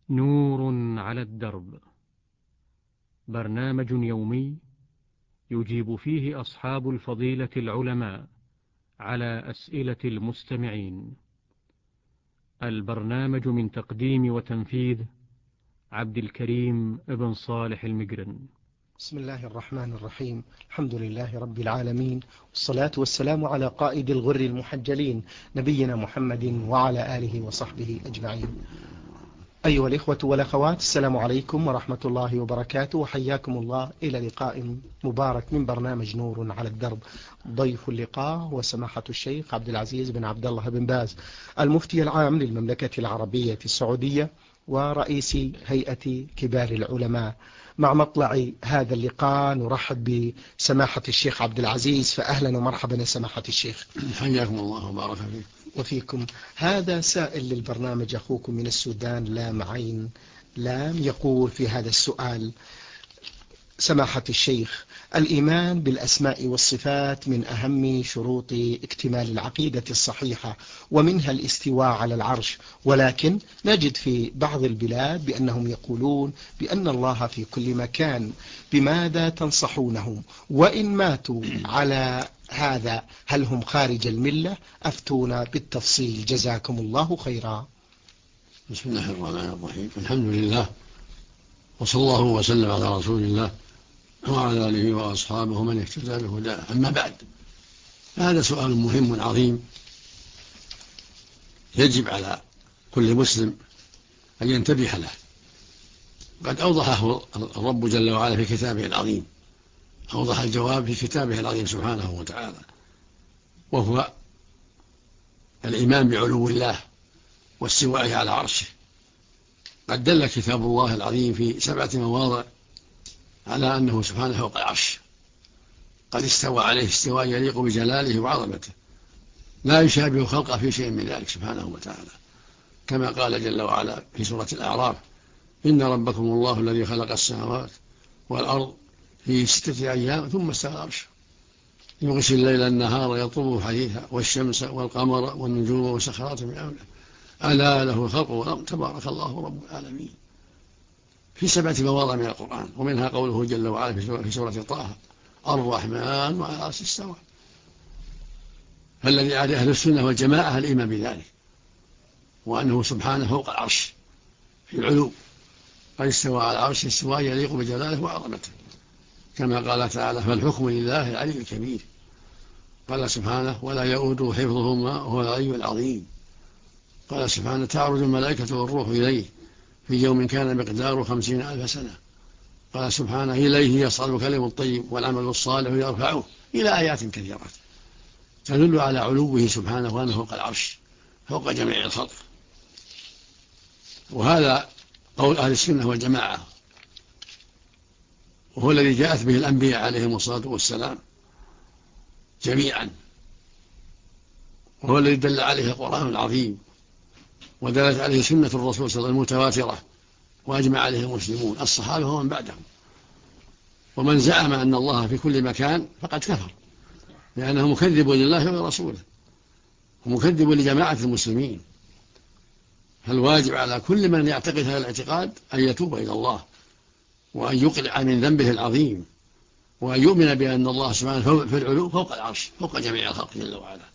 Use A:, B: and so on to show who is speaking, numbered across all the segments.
A: نور على الدرب، برنامج يومي يجيب فيه أصحاب الفضيلة العلماء على أسئلة المستمعين. البرنامج من تقديم وتنفيذ عبد الكريم بن صالح المقرن.
B: بسم الله الرحمن الرحيم. الحمد لله رب العالمين، والصلاة والسلام على قائد الغر المحجلين نبينا محمد وعلى آله وصحبه أجمعين. أيها الإخوة والأخوات، السلام عليكم ورحمة الله وبركاته، وحياكم الله إلى لقاء مبارك من برنامج نور على الدرب. ضيف اللقاء هو سماحة الشيخ عبد العزيز بن عبد الله بن باز، المفتي العام للمملكة العربية السعودية ورئيس هيئة كبار العلماء. مع مطلع هذا اللقاء نرحب بسماحة الشيخ عبد العزيز، فأهلا ومرحبا يا سماحة الشيخ.
C: حياكم الله وبارك فيك.
B: وفيكم. هذا سائل للبرنامج أخوكم من السودان لام عين لام، يقول في هذا السؤال: سماحة الشيخ، الإيمان بالأسماء والصفات من أهم شروط اكتمال العقيدة الصحيحة، ومنها الاستواء على العرش، ولكن نجد في بعض البلاد بأنهم يقولون بأن الله في كل مكان. بماذا تنصحونهم؟ وإن ماتوا على هذا هل هم خارج الملة؟ أفتونا بالتفصيل جزاكم الله خيرا.
C: بسم الله الرحمن الرحيم. الحمد لله، وصلى الله وسلم على رسول الله وعلى آله وأصحابه من اهتدى بهداه. أما بعد، فهذا سؤال مهم عظيم يجب على كل مسلم أن ينتبه له. قد أوضحه الرب جل وعلا في كتابه العظيم، أوضح الجواب في كتابه العظيم سبحانه وتعالى، وهو الإيمان بعلو الله واستوائه على عرشه. قد دل كتاب الله العظيم في 7 مواضع على أنه سبحانه فوق العرش، قد استوى عليه استواء يليق بجلاله وعظمته، لا يشابه خلقه في شيء من ذلك سبحانه وتعالى، كما قال جل وعلا في سورة الأعراف: إن ربكم الله الذي خلق السماوات والأرض في 6 أيام ثم استوى على العرش يغشي الليل النهار يطلبه حديثا والشمس والقمر والنجوم وسخرات من أمره ألا له الخلق والأمر تبارك الله رب العالمين، في 7 مواضع من القرآن. ومنها قوله جل وعلا في سورة طه: الرحمن على العرش استوى. فالذي عليه أهل السنة والجماعة الإيمان بذلك، وأنه سبحانه فوق العرش في العلو، قد استوى على العرش استواء يليق بجلاله وعظمته، كما قال تعالى: فالحكم لله العلي الكبير. قال سبحانه: ولا يؤوده حفظهما وهو العلي العظيم. قال سبحانه: تعرج الملائكة والروح إليه في يوم كان مقداره 50,000 سنة. قال سبحانه: إليه يصعد الكلم الطيب والعمل الصالح يرفعه، إلى آيات كثيرة تدل على علوه سبحانه وأنه فوق العرش فوق جميع الخلق. وهذا قول أهل السنة والجماعة، وهو الذي جاءت به الأنبياء عليهم الصلاة والسلام جميعا، وهو الذي دل عليه القرآن العظيم، ودلت عليه سنة الرسول صلى الله عليه وسلم المتواترة، وأجمع عليه المسلمون الصحابة ومن بعدهم. ومن زعم أن الله في كل مكان فقد كفر، لأنه مكذب لله ولرسوله ومكذب لجماعة المسلمين. فالواجب على كل من يعتقد هذا الاعتقاد أن يتوب إلى الله، وأن يقلع من ذنبه العظيم، وأن يؤمن بأن الله سبحانه في العلو فوق العرش فوق جميع الخلق جل وعلا.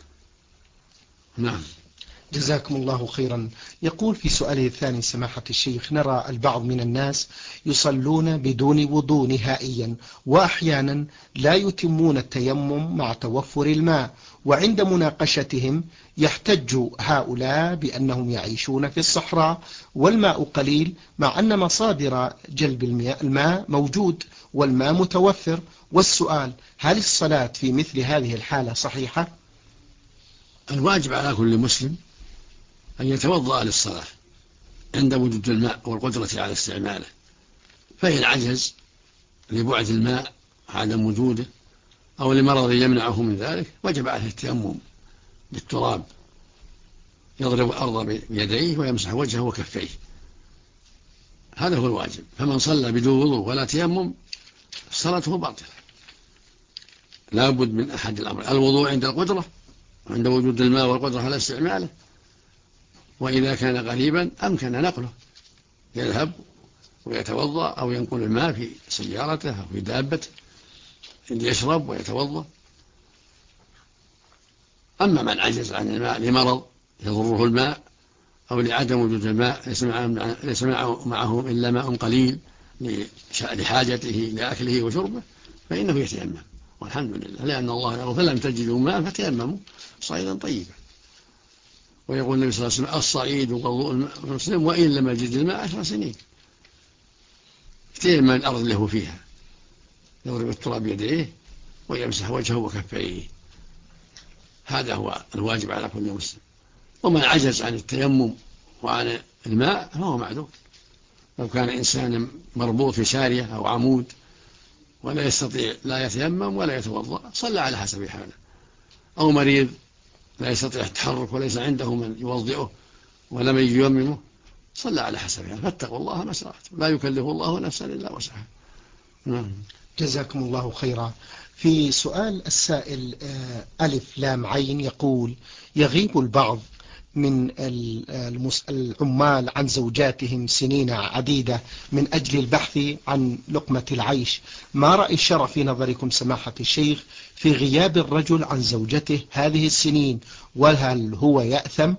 C: نعم.
B: جزاكم الله خيرا. يقول في سؤاله الثاني: سماحة الشيخ، نرى البعض من الناس يصلون بدون وضوء نهائيا، وأحيانا لا يتمون التيمم مع توفر الماء، وعند مناقشتهم يحتج هؤلاء بأنهم يعيشون في الصحراء والماء قليل، مع أن مصادر جلب الماء موجود والماء متوفر. والسؤال: هل الصلاة في مثل هذه الحالة صحيحة؟
C: الواجب على كل مسلم أن يتوضأ للصلاة عند وجود الماء والقدرة على استعماله، فإن عجز لبعد الماء عدم وجوده أو لمرض يمنعه من ذلك وجب عليه التيمم بالتراب، يضرب الأرض بيديه ويمسح وجهه وكفيه، هذا هو الواجب. فمن صلى بدون وضوء ولا تيمم صلاته باطلة. لا بد من أحد الأمر: الوضوء عند القدرة، عند وجود الماء والقدرة على استعماله، وإذا كان قريبا أمكن نقله يذهب ويتوضأ أو ينقل الماء في سيارته أو في دابته ليشرب ويتوضأ. أما من عجز عن الماء لمرض يضره الماء أو لعدم وجود الماء ليس معه إلا ماء قليل لحاجته لأكله وشربه فإنه يتيمم، والحمد لله، لأن الله يقول فلم تجدوا ماء فتيمموا صعيدا طيبا. ويقول النبي صلى الله عليه وسلم الصعيد وضوء المسلم وإن لم يجد الماء 10 سنين. يتيمم من الأرض له فيها، يضرب التراب بيديه ويمسح وجهه وكفيه، هذا هو الواجب على كل مسلم. ومن عجز عن التيمم وعن الماء فهو معذور. لو كان إنسان مربوط في سارية أو عمود ولا يستطيع لا يتيمم ولا يتوضأ صلى على حسب حاله، أو مريض لا يستطيع التحرك وليس عنده من يوضئه ولا من ييممه صلى على حسب حاله. فاتقوا الله ما استطعتم، لا يكلف الله نفسا إلا وسعها.
B: جزاكم الله خيرا. في سؤال السائل ألف لام عين يقول: يغيب البعض من العمال عن زوجاتهم سنين عديدة من أجل البحث عن لقمة العيش، ما رأي الشرع في نظركم سماحة الشيخ في غياب الرجل عن زوجته هذه السنين، وهل هو يأثم؟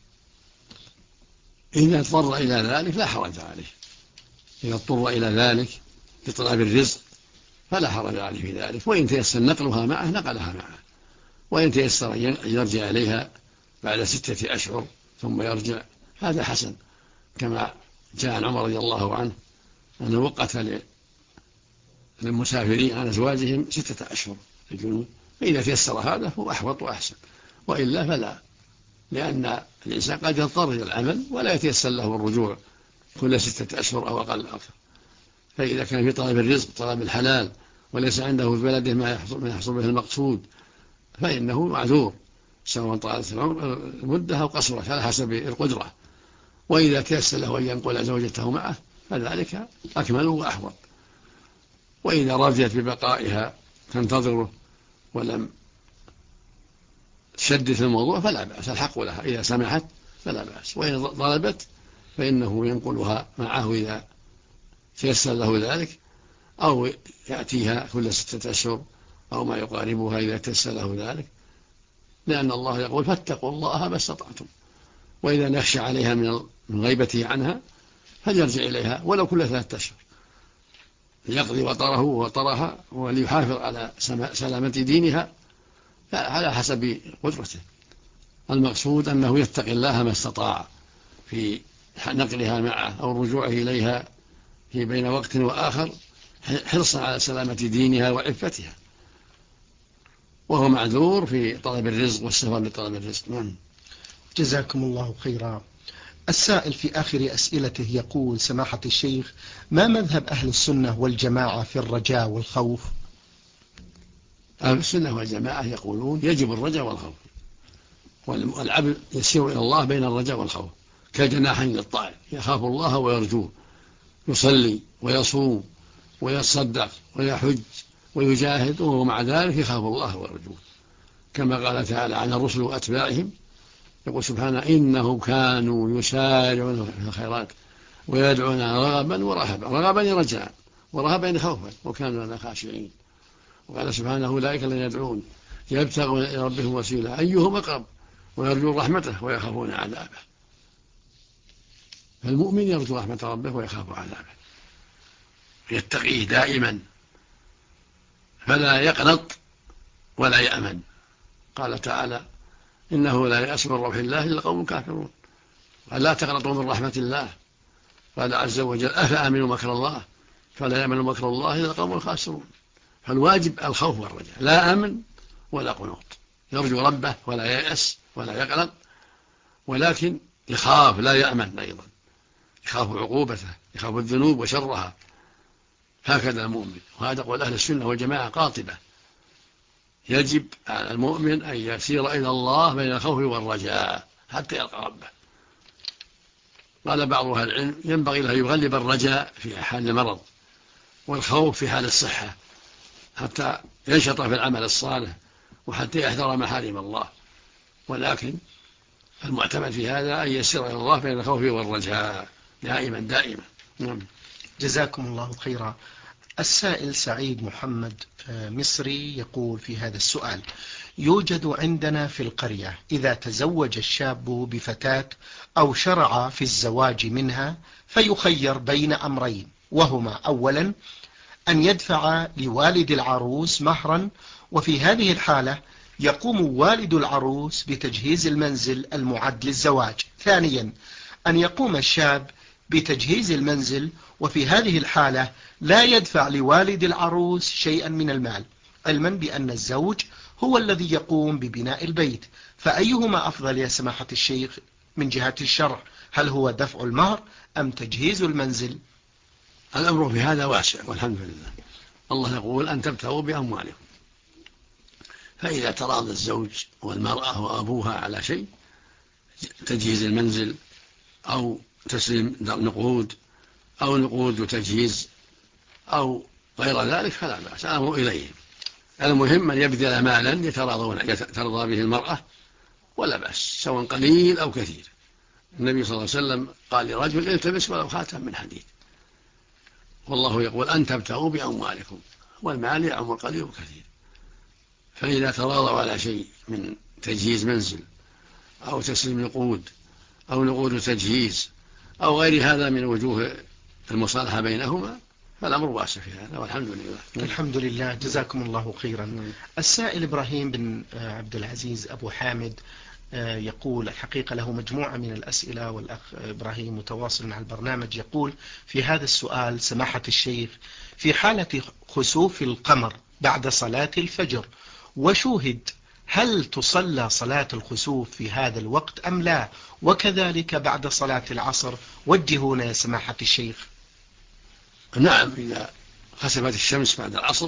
C: إذا اضطر إلى ذلك لا حرج عليه، إذا اضطر إلى ذلك لطلب الرزق فلا حرج عليه في ذلك، وإن تيسر نقلها معه نقلها معه، وإن تيسر يرجع إليها بعد 6 أشهر ثم يرجع هذا حسن، كما جاء عن عمر رضي الله عنه أنه وقت للمسافرين عن أزواجهم 6 أشهر للجنود، فإذا تيسر هذا هو أحوط وأحسن، وإلا فلا، لأن الإنسان قد يضطر إلى العمل ولا يتيسر له الرجوع كل 6 أشهر أو أقل أكثر. فإذا كان في طلب الرزق طلب الحلال وليس عنده في بلده ما يحصل به المقصود فإنه معذور، سواء طالت المدة أو قصرت على حسب القدرة. وإذا تيسر له أن ينقل زوجته معه فذلك أكمل وأحوط. وإذا رضيت ببقائها تنتظره ولم تشدد في الموضوع فلا بأس، الحق لها إذا سمحت فلا بأس، وإن طلبت فإنه ينقلها معه إذا تيسر له ذلك، أو يأتيها كل 6 أشهر أو ما يقاربها إذا تيسر له ذلك، لأن الله يقول فاتقوا الله ما استطعتم. وإذا نخشى عليها من غيبته عنها فليرجع إليها ولو كل 3 أشهر ليقضي وطرها وليحافظ على سلامة دينها على حسب قدرته. المقصود أنه يتقي الله ما استطاع في نقلها معه أو رجوعه إليها في بين وقت وآخر حرصا على سلامة دينها وعفتها، وهو معذور في طلب الرزق والسفر لطلب الرزق.
B: جزاكم الله خيرا. السائل في آخر أسئلته يقول: سماحة الشيخ، ما مذهب أهل السنة والجماعة في الرجاء والخوف؟
C: أهل السنة والجماعة يقولون يجب الرجاء والخوف، والعبد يسير إلى الله بين الرجاء والخوف كجناحين للطائر، يخاف الله ويرجوه، يصلي ويصوم ويتصدق ويحج ويجاهد وهو مع ذلك يخاف الله ويرجوه، كما قال تعالى عن الرسل وأتباعهم يقول سبحانه: إنهم كانوا يسارعون في الخيرات ويدعونا رغبا ورهبا، رغبا رجاء ورهبا خوفا وكانوا لنا خاشعين. وقال سبحانه: أولئك الذين يدعون يبتغون إلى ربهم وسيلة أيهم أقرب ويرجون رحمته ويخافون عذابه. فالمؤمن يرجو رحمة ربه ويخاف عذابه، يتقيه دائما فلا يقنط ولا يأمن. قال تعالى: إنه لا يأس من روح الله إلا القوم الكافرون. فلا تقنطوا من رحمة الله. قال عز وجل: أفأمنوا مكر الله فلا يأمن مكر الله إلا القوم الخاسرون. فالواجب الخوف والرجاء، لا أمن ولا قنوط، يرجو ربه ولا ييأس ولا يقلق، ولكن يخاف لا يأمن أيضا، يخاف عقوبته، يخاف الذنوب وشرها. هكذا المؤمن، وهذا قول أهل السنة والجماعة قاطبة. يجب على المؤمن أن يسير إلى الله بين الخوف والرجاء حتى يلقى ربه. قال بعض أهل العلم: ينبغي له يغلب الرجاء في حال المرض والخوف في حال الصحة حتى ينشط في العمل الصالح وحتى يحذر محارم الله. ولكن المعتمد في هذا أن يسير إلى الله بين الخوف والرجاء دائما. نعم.
B: جزاكم الله خيرا. السائل سعيد محمد مصري يقول في هذا السؤال: يوجد عندنا في القرية إذا تزوج الشاب بفتاة أو شرع في الزواج منها فيخير بين أمرين، وهما: أولا أن يدفع لوالد العروس مهرا، وفي هذه الحالة يقوم والد العروس بتجهيز المنزل المعد للزواج. ثانيا أن يقوم الشاب بتجهيز المنزل، وفي هذه الحالة لا يدفع لوالد العروس شيئا من المال، علما بأن الزوج هو الذي يقوم ببناء البيت. فأيهما أفضل يا سماحة الشيخ من جهة الشرع؟ هل هو دفع المهر أم تجهيز المنزل؟
C: الأمر في هذا واسع والحمد لله. الله يقول أن تبتغوا بأموالكم، فإذا تراضى الزوج والمرأة وأبوها على شيء، تجهيز المنزل أو تسليم نقود أو نقود وتجهيز أو غير ذلك، فلا بأس، الأمر إليهم. المهم أن يبذل مالا ترضى به المرأة، ولا بأس سواء قليل أو كثير. النبي صلى الله عليه وسلم قال لرجل: التمس ولو خاتم من حديد. والله يقول أن تبتغوا بأموالكم، والمال يعم القليل وكثير. فإذا تراضوا على شيء من تجهيز منزل أو تسليم نقود أو نقود تجهيز أو غير هذا من وجوه المصالحة بينهما، فالأمر واسع في هذا والحمد لله.
B: الحمد لله، جزاكم الله خيرا. السائل إبراهيم بن عبد العزيز أبو حامد يقول: الحقيقة له مجموعة من الأسئلة، والأخ إبراهيم متواصل مع البرنامج. يقول في هذا السؤال: سماحة الشيخ، في حالة خسوف القمر بعد صلاة الفجر وشوهد، هل تصلى صلاة الخسوف في هذا الوقت أم لا؟ وكذلك بعد صلاة العصر، وجهونا يا سماحة الشيخ.
C: نعم، إذا خسفت الشمس بعد العصر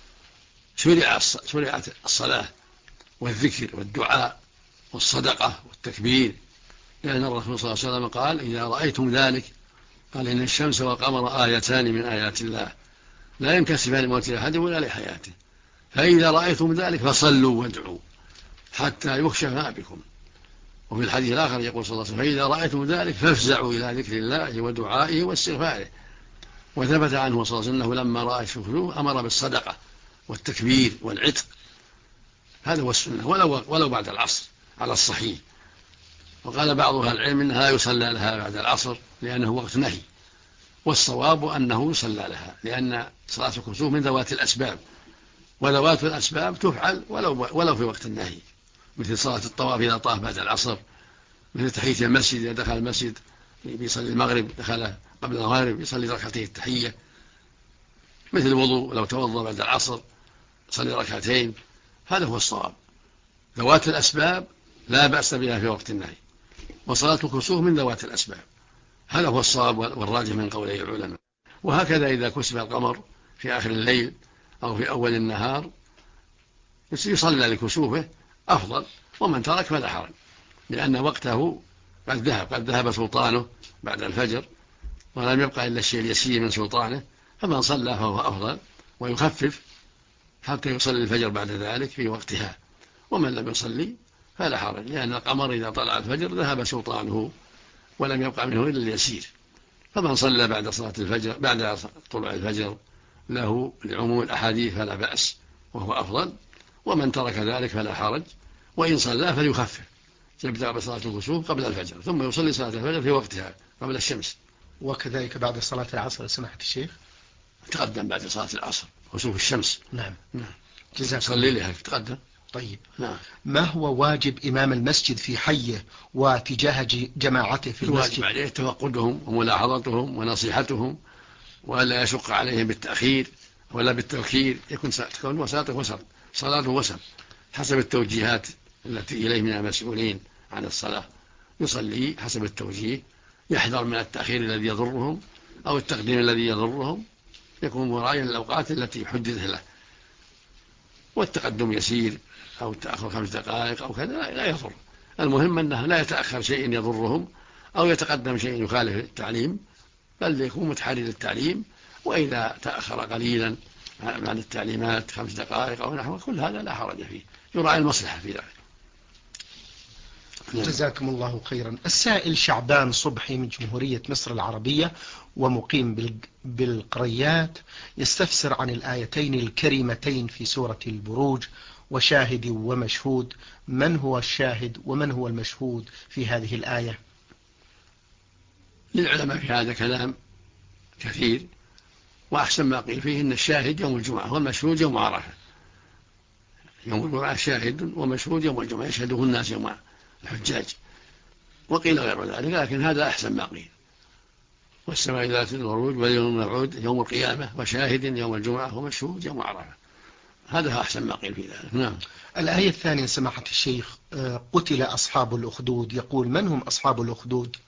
C: شرعت الصلاة والذكر والدعاء والصدقة والتكبير، لأن الرسول صلى الله عليه وسلم قال: إذا رأيتم ذلك، قال: إن الشمس والقمر آيتان من آيات الله لا ينكسفان لموت أحد ولا لحياته، فإذا رأيتم ذلك فصلوا وادعوا حتى يخشف ما بكم. وفي الحديث الآخر يقول صلى الله عليه وسلم: فإذا رأيتم ذلك فافزعوا إلى ذكر الله ودعائه واستغفاره. وثبت عنه صلى الله عليه وسلم أنه لما رأى الخسوف أمر بالصدقة والتكبير والعتق. هذا هو السنة، ولو بعد العصر على الصحيح. وقال بعض أهل العلم إنها لا يصلى لها بعد العصر لأنه وقت نهي، والصواب أنه يصلى لها، لأن صلاة الكسوف من ذوات الأسباب، وذوات الأسباب تفعل ولو في وقت النهي، مثل صلاة الطواف إذا طاف بعد العصر، مثل تحية المسجد إذا دخل المسجد بيصلي المغرب، دخل قبل المغرب يصلي ركعتين التحية، مثل الوضوء لو توضأ بعد العصر يصلي ركعتين. هذا هو الصواب، ذوات الأسباب لا بأس بها في وقت النهي، وصلاة الكسوف من ذوات الأسباب. هذا هو الصواب والراجح من قولي العلماء. وهكذا إذا كسف القمر في آخر الليل أو في أول النهار يصلى لكسوفه أفضل، ومن ترك فلا حرج، لأن وقته قد ذهب سلطانه بعد الفجر، ولم يبقى إلا الشيء اليسير من سلطانه، فمن صلى فهو أفضل ويخفف حتى يصلي الفجر بعد ذلك في وقتها. ومن لم يصلي فلا حرج، لأن القمر إذا طلع الفجر ذهب سلطانه ولم يبقى منه إلا اليسير. فمن صلى بعد صلاة الفجر بعد طلوع الفجر له لعموم الأحاديث فلا بأس وهو أفضل، ومن ترك ذلك فلا حرج، وإن صلى فليخفف، يبدأ بصلاة الكسوف قبل الفجر ثم يصلي صلاة الفجر في وقتها قبل الشمس.
B: وكذلك بعد صلاة العصر سماحة الشيخ،
C: تقدم بعد صلاة العصر خسوف الشمس.
B: نعم.
C: صلي لها تقدم.
B: طيب.
C: نعم.
B: ما هو واجب إمام المسجد في حيه واتجاه جماعته في المسجد؟
C: الواجب عليه تفقدهم وملاحظتهم ونصيحتهم، ولا يشق عليهم بالتأخير ولا بالتوكير، تكون وسط صلاة وسط حسب التوجيهات التي إليه من المسؤولين عن الصلاة، يصلي حسب التوجيه، يحذر من التأخير الذي يضرهم أو التقديم الذي يضرهم، يكون مراعيا الأوقات التي حددت له، والتقدم يسير أو التأخر 5 دقائق أو كذا لا يضر. المهم أنه لا يتأخر شيء يضرهم أو يتقدم شيء يخالف التعليم، بل يكون متحري للتعليم. وإذا تأخر قليلا عن التعليمات 5 دقائق أو نحو، كل هذا لا حرج فيه، يراعي المصلحة في ذلك.
B: جزاكم الله خيرا. السائل شعبان صبحي من جمهورية مصر العربية ومقيم بالقريات يستفسر عن الآيتين الكريمتين في سورة البروج وشاهد ومشهود. من هو الشاهد ومن هو المشهود في هذه الآية؟
C: للعلماء في هذا كلام كثير، وأحسن ما قيل فيه إن الشاهد يوم الجمعة والمشهود يوم عرفة. يوم الجمعة شاهد ومشهود يوم الجمعة يشهده الناس يوم الحجاج، وقيل غير ذلك، لكن هذا أحسن ما قيل. والسماء ذات البروج واليوم الموعود يوم القيامة وشاهد يوم الجمعة ومشهود يوم عرفة، هذا أحسن ما قيل في ذلك. نعم.
B: الآية الثانية سماحة الشيخ، قتل أصحاب الأخدود، يقول من هم أصحاب الأخدود؟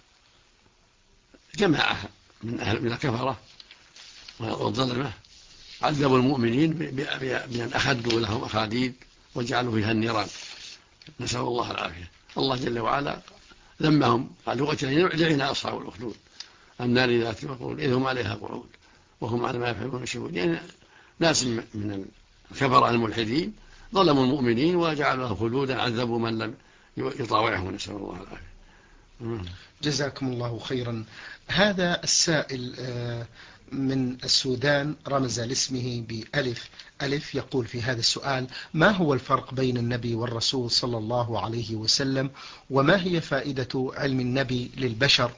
C: جماعة من الكفرة والظلمة عذبوا المؤمنين بأن أخذوا لهم أخاديد وجعلوا فيها النيران، نسأل الله العافية. الله جل وعلا ذمهم، قالوا لعن أصحاب الأخدود النار ذات الوقود إذ هم عليها قعود وهم على ما يفعلون شهود. يعني ناس من الكفرة الملحدين ظلموا المؤمنين وجعلوا لهم خلودا، عذبوا من لم يطاوعهم، نسأل الله العافية.
B: جزاكم الله خيرا. هذا السائل من السودان رمز لاسمه بألف ألف، يقول في هذا السؤال: ما هو الفرق بين النبي والرسول صلى الله عليه وسلم، وما هي فائدة علم النبي للبشر؟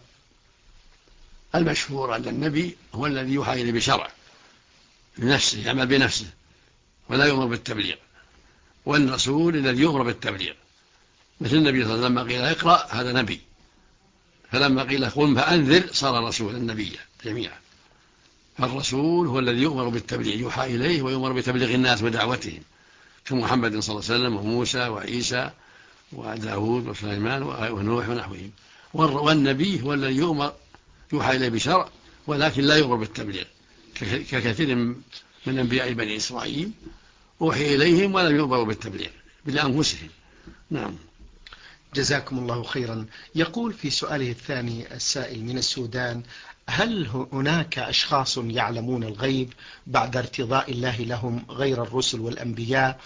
C: المشهور أن النبي هو الذي يوحى إليه بشرع لنفسه، يعمل بنفسه ولا يؤمر بالتبليغ، والرسول الذي يؤمر بالتبليغ، مثل النبي صلى الله عليه وسلم لما قيل اقرأ هذا نبي، فلما قيل قم فأنذر صار رسولا نبيا جميعا. فالرسول هو الذي يؤمر بالتبليغ، يوحى إليه ويؤمر بتبليغ الناس ودعوتهم، كمحمد صلى الله عليه وسلم وموسى وعيسى وداود وسليمان ونوح ونحوهم. والنبي هو الذي يوحى إليه بشرع ولكن لا يؤمر بالتبليغ، ككثير من أنبياء بني إسرائيل أوحي إليهم ولم يؤمروا بالتبليغ بأنفسهم. نعم.
B: جزاكم الله خيرا. يقول في سؤاله الثاني السائل من السودان: هل هناك أشخاص يعلمون الغيب بعد ارتضاء الله لهم غير الرسل والأنبياء،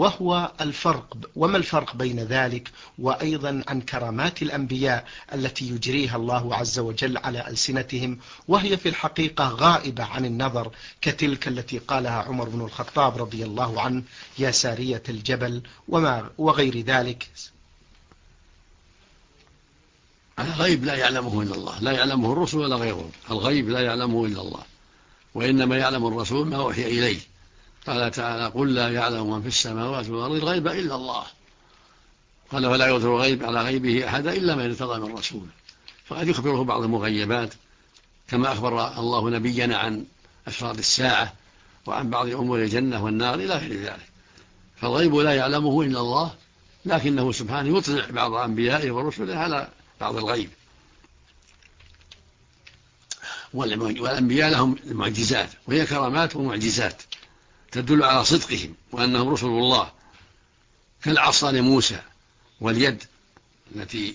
B: وما الفرق بين ذلك؟ وأيضا عن كرامات الأنبياء التي يجريها الله عز وجل على ألسنتهم وهي في الحقيقة غائبة عن النظر، كتلك التي قالها عمر بن الخطاب رضي الله عنه: يا سارية الجبل وغير ذلك.
C: الغيب لا يعلمه إلا الله، لا يعلمه الرسل ولا غيرهم، الغيب لا يعلمه إلا الله، وإنما يعلم الرسول ما أوحي إليه. قال تعالى: قل لا يعلم من في السماوات والأرض الغيب إلا الله. قال: ولا يظهر الغيب على غيبه أحد إلا من ارتضى من رسول. فقد يخبره بعض المغيبات كما أخبر الله نبينا عن أشراط الساعة وعن بعض أمور الجنة والنار إلى غير ذلك. فالغيب لا يعلمه إلا الله، لكنه سبحانه يطلع بعض أنبيائه ورسله على بعض الغيب. والأنبياء لهم معجزات وهي كرامات ومعجزات تدل على صدقهم وأنهم رسل الله، كالعصا لموسى واليد التي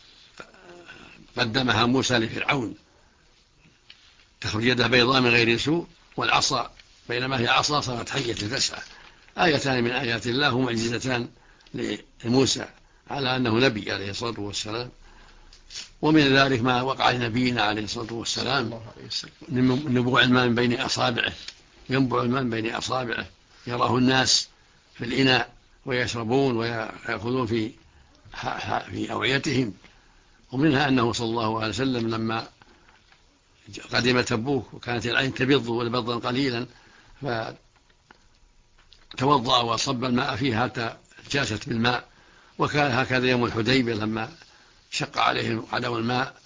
C: قدمها موسى لفرعون تخرج يده بيضاء من غير سوء، والعصا بينما هي عصا صارت حية تسعى. آيتان من آيات الله ومعجزتان لموسى على أنه نبي عليه الصلاة والسلام. ومن ذلك ما وقع لنبينا عليه الصلاة والسلام، نبوع الماء من بين أصابعه، ينبع الماء من بين أصابعه يراه الناس في الإناء ويشربون ويأخذون في أوعيتهم. ومنها أنه صلى الله عليه وسلم لما قدم تبوك وكانت العين تبض والبضا قليلا فتوضأ وصب الماء فيها حتى جاست بالماء. وكان هكذا يوم الحديبية لما شق عليه عدم الماء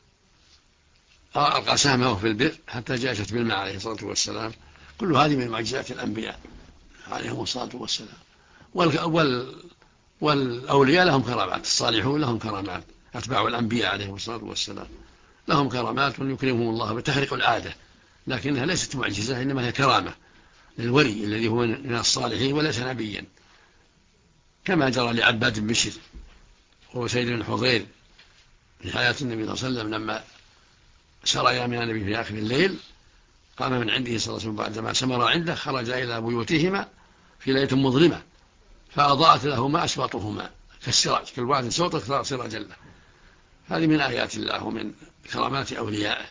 C: ألقى سهمه في البئر حتى جاست بالماء عليه الصلاة والسلام. كل هذه من معجزات الأنبياء عليهم الصلاة والسلام. والأولياء لهم كرامات، الصالحون لهم كرامات، أتباع الأنبياء عليهم الصلاة والسلام لهم كرامات يكرمهم الله بتخرق العادة، لكنها ليست معجزة، إنما هي كرامة للولي الذي هو من الصالحين وليس نبيا، كما جرى لعباد بن بشر وسيد بن حضير في حياة النبي صلى الله عليه وسلم لما سريا من النبي في آخر الليل، قام من عنده صلى الله عليه وسلم بعدما سمر عنده، خرج إلى بيوتهما في ليلة مظلمة فأضاءت لهما أسواطهما كالسراج، كل واحد صوته صار سراجا له. هذه من آيات الله ومن كرامات أوليائه.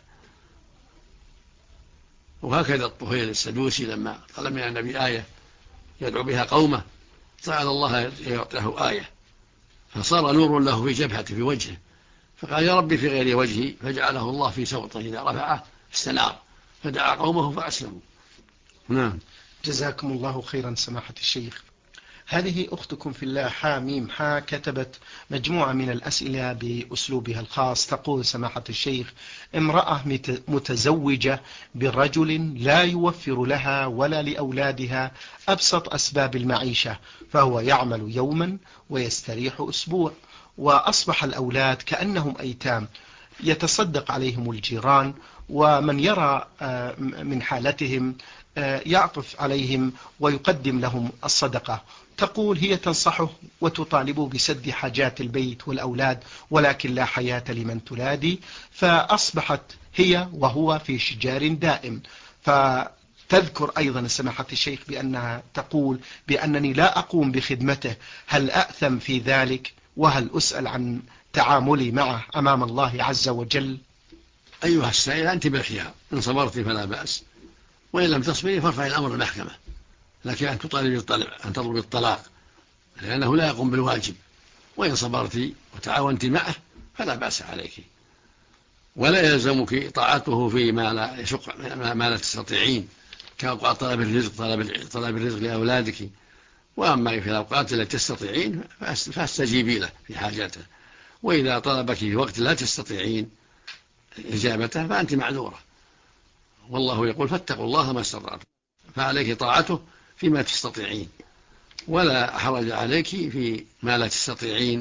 C: وهكذا الطفيل السدوسي لما طلب من النبي آية يدعو بها قومه سأل الله يعطيه آية، فصار نور له في جبهته في وجهه، فقال يا ربي في غير وجهي، فجعله الله في سوطه إذا رفعه استنار، فدعا قومه فأسلموا. نعم.
B: جزاكم الله خيرا سماحة الشيخ. هذه أختكم في الله حاميم كتبت مجموعة من الأسئلة بأسلوبها الخاص. تقول سماحة الشيخ: امرأة متزوجة برجل لا يوفر لها ولا لأولادها أبسط أسباب المعيشة، فهو يعمل يوما ويستريح أسبوع، وأصبح الأولاد كأنهم أيتام، يتصدق عليهم الجيران، ومن يرى من حالتهم يعطف عليهم ويقدم لهم الصدقة. تقول هي تنصحه وتطالبه بسد حاجات البيت والأولاد، ولكن لا حياة لمن تلادي، فأصبحت هي وهو في شجار دائم. فتذكر أيضا سماحة الشيخ بأنها تقول بأنني لا أقوم بخدمته، هل أأثم في ذلك؟ وهل أسأل عن تعاملي معه أمام الله عز وجل؟
C: أيها السائل، أنت بالخيار، إن صبرت فلا بأس، وإن لم تصبري فارفعي الأمر المحكمة، لكن أن تطلب الطلاق لأنه لا يقوم بالواجب. وإن صبرت وتعاونت معه فلا بأس عليك، ولا يلزمك طاعته في ما لا تستطيعين، كأوقات طلب الرزق لأولادك. وأما في الأوقات التي تستطيعين فاستجيبي له في حاجاته، وإذا طلبك في وقت لا تستطيعين إجابته فأنت معذورة. والله يقول فاتقوا الله ما استطعتم، فعليك طاعته فيما تستطيعين، ولا حرج عليك في ما لا تستطيعين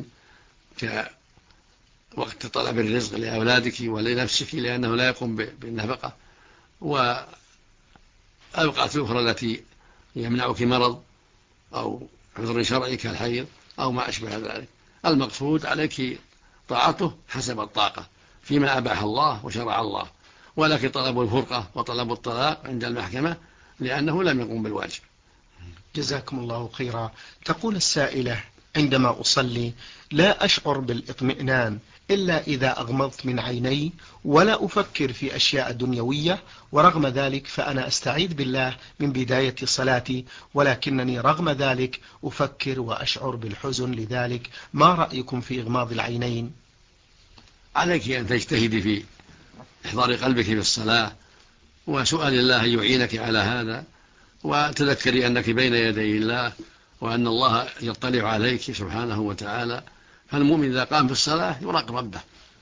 C: كوقت طلب الرزق لأولادك ولنفسك، لأنه لا يقوم بالنفقة. والأوقات الأخرى التي يمنعك مرض أو عذر شرعي كالحيض أو ما أشبه ذلك، المقصود عليك طاعته حسب الطاقة فيما أباح الله وشرع الله، ولكن طلب الفرقة وطلب الطلاق عند المحكمة لأنه لم يقوم بالواجب.
B: جزاكم الله خيرا. تقول السائلة: عندما أصلي لا أشعر بالاطمئنان إلا إذا أغمضت من عيني، ولا أفكر في أشياء دنيوية، ورغم ذلك فأنا أستعيذ بالله من بداية صلاتي، ولكنني رغم ذلك أفكر وأشعر بالحزن لذلك. ما رأيكم في إغماض العينين؟
C: عليك أن تجتهدي في إحضار قلبك في الصلاة وسؤال الله أن يعينك على هذا، وتذكري أنك بين يدي الله وأن الله يطلع عليك سبحانه وتعالى. فالمؤمن إذا قام في الصلاة يراقب ربه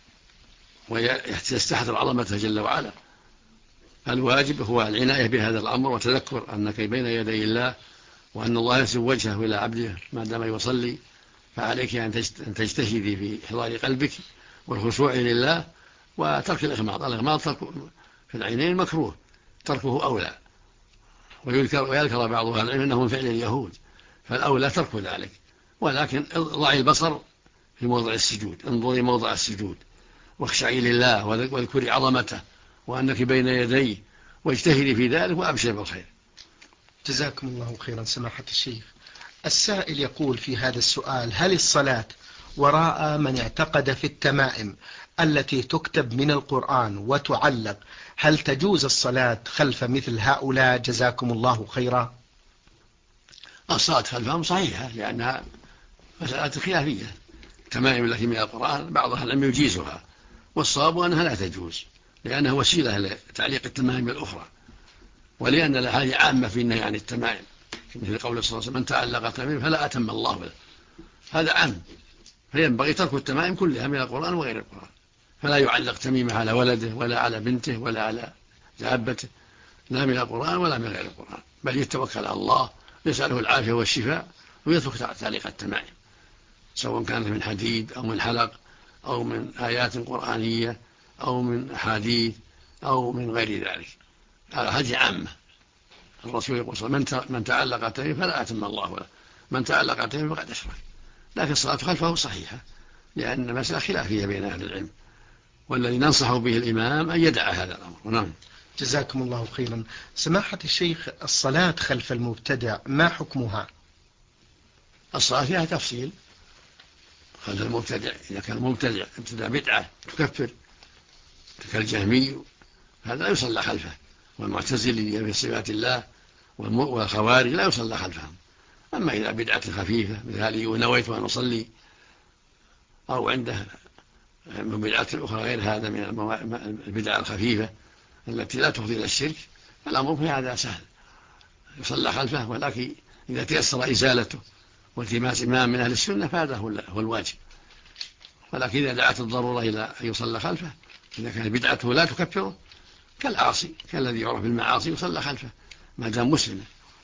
C: ويستحضر عظمته جل وعلا. الواجب هو العناية بهذا الأمر وتذكر أنك بين يدي الله وأن الله يسلم وجهه إلى عبده ما دام يصلي. فعليك أن تجتهدي في إحضار قلبك والخشوع لله وترك الإغماض. الإغماض في العينين مكروه، تركه أولى، ويذكر بعض أهل العلم أنه من فعل اليهود، فالأولى ترك ذلك. ولكن ضعي البصر في موضع السجود، انظري موضع السجود واخشعي لله واذكري عظمته وأنك بين يديه، واجتهدي في ذلك وأبشر بالخير.
B: جزاكم الله خيرا سماحة الشيخ. السائل يقول في هذا السؤال: هل الصلاة وراء من اعتقد في التمائم التي تكتب من القرآن وتعلق، هل تجوز الصلاة خلف مثل هؤلاء؟ جزاكم الله خيرا.
C: الصلاة خلفهم صحيحة لأنها مسألة خلافية. التمائم التي من القرآن بعض أهل العلم يجيزها، والصواب أنها لا تجوز لأنها وسيلة لتعليق التمائم الأخرى، ولأن الأحاديث عامة في النهي عن التمائم، مثل قول صلى الله عليه وسلم: من تعلق تمائم فلا أتم الله له. هذا عام، فينبغي ترك التمائم كلها من القرآن وغير القرآن، فلا يعلق تميمة على ولده ولا على بنته ولا على دابته، لا من القرآن ولا من غير القرآن، بل يتوكل على الله يسأله العافية والشفاء ويترك تعليق التمائم، سواء كانت من حديد أو من حلق أو من آيات قرآنية أو من أحاديث أو من غير ذلك. هذه عامة. الرسول يقول: من تعلق تميم فلا أتم الله له، من تعلق تميم فقد أشرك. لكن الصلاة خلفه صحيحة لأن مسألة خلافية بين أهل العلم، والذي ننصح به الإمام أن يدع هذا الأمر. نعم.
B: جزاكم الله خيرا. سماحة الشيخ، الصلاة خلف المبتدع ما حكمها؟
C: الصلاة فيها تفصيل، هذا المبتدع إذا كان مبتدع ابتدع بدعة تكفر كالجهمي هذا لا يصلى خلفه، والمعتزلي في صفات الله والخوارج لا يصلى خلفهم. أما إذا بدعة خفيفة مثل نويت أن أصلي أو عنده من بدعة أخرى غير هذا من البدع الخفيفة التي لا تفضي إلى الشرك، فالأمر في هذا سهل يصلى خلفه، ولكن إذا تيسر إزالته والتماس إمام من أهل السنة فهذا هو الواجب. ولكن إذا دعت الضرورة إلى أن يصلى خلفه إذا كان بدعته لا تكفره كالعاصي كالذي يعرف بالمعاصي يصلى خلفه ما دام مسلما.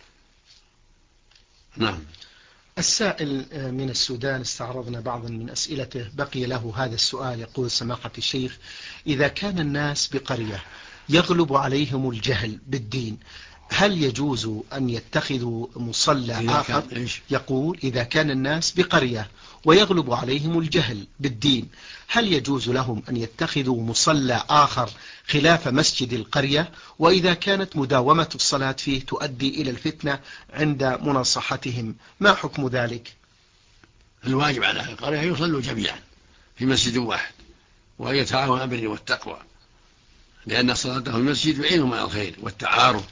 C: نعم.
B: السائل من السودان استعرضنا بعضا من أسئلته، بقي له هذا السؤال. يقول سماحة الشيخ: إذا كان الناس بقرية يغلب عليهم الجهل بالدين هل يجوز أن يتخذوا مصلى آخر؟ يقول: إذا كان الناس بقرية ويغلب عليهم الجهل بالدين هل يجوز لهم أن يتخذوا مصلى آخر خلاف مسجد القرية؟ وإذا كانت مداومة الصلاة فيه تؤدي إلى الفتنة عند مناصحتهم ما حكم ذلك؟
C: الواجب على أهل القرية يصلوا جميعا في مسجد واحد وأن يتعاونوا على البر والتقوى، لأن صلاته في المسجد يعينهم على الخير والتعارف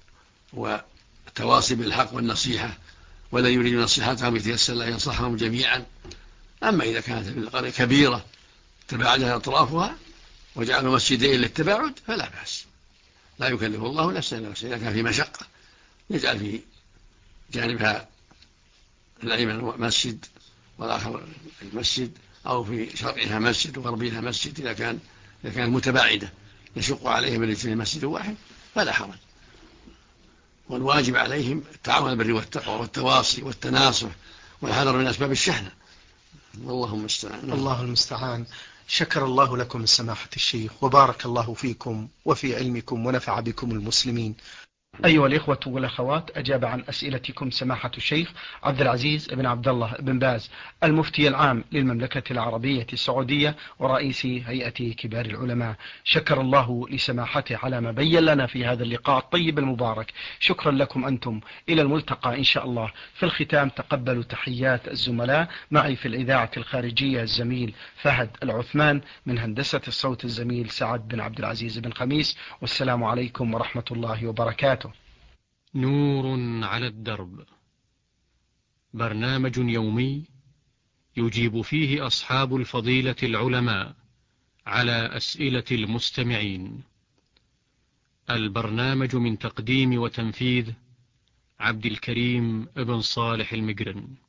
C: والتواصي بالحق والنصيحة، ولا يريد نصيحتهم يتيسر أن ينصحهم جميعا. أما إذا كانت القرية كبيرة تباعدها أطرافها وجعلوا مسجدين للتباعد فلا بأس، لا يكلف الله نفسا إلا وسعها. إذا كان في مشقة يجعل في جانبها الأيمن مسجد والآخر المسجد، أو في شرقها مسجد وغربها مسجد. إذا كانت متباعدة يشق عليهم الاثنين مسجد واحد فلا حرج. والواجب عليهم التعاون على البر والتقوى والتواصي والتناصح والحذر من أسباب الشحنة. والله المستعان.
B: الله المستعان. شكر الله لكم سماحة الشيخ وبارك الله فيكم وفي علمكم ونفع بكم المسلمين. أيها الإخوة والأخوات، أجاب عن أسئلتكم سماحة الشيخ عبد العزيز بن عبد الله بن باز المفتي العام للمملكة العربية السعودية ورئيس هيئة كبار العلماء. شكر الله لسماحته على ما بين لنا في هذا اللقاء الطيب المبارك. شكرا لكم أنتم. إلى الملتقى إن شاء الله. في الختام تقبلوا تحيات الزملاء معي في الإذاعة الخارجية الزميل فهد العثمان، من هندسة الصوت الزميل سعد بن عبد العزيز بن خميس، والسلام عليكم ورحمة الله وبركاته.
A: نور على الدرب، برنامج يومي يجيب فيه أصحاب الفضيلة العلماء على أسئلة المستمعين. البرنامج من تقديم وتنفيذ عبد الكريم ابن صالح المجرن.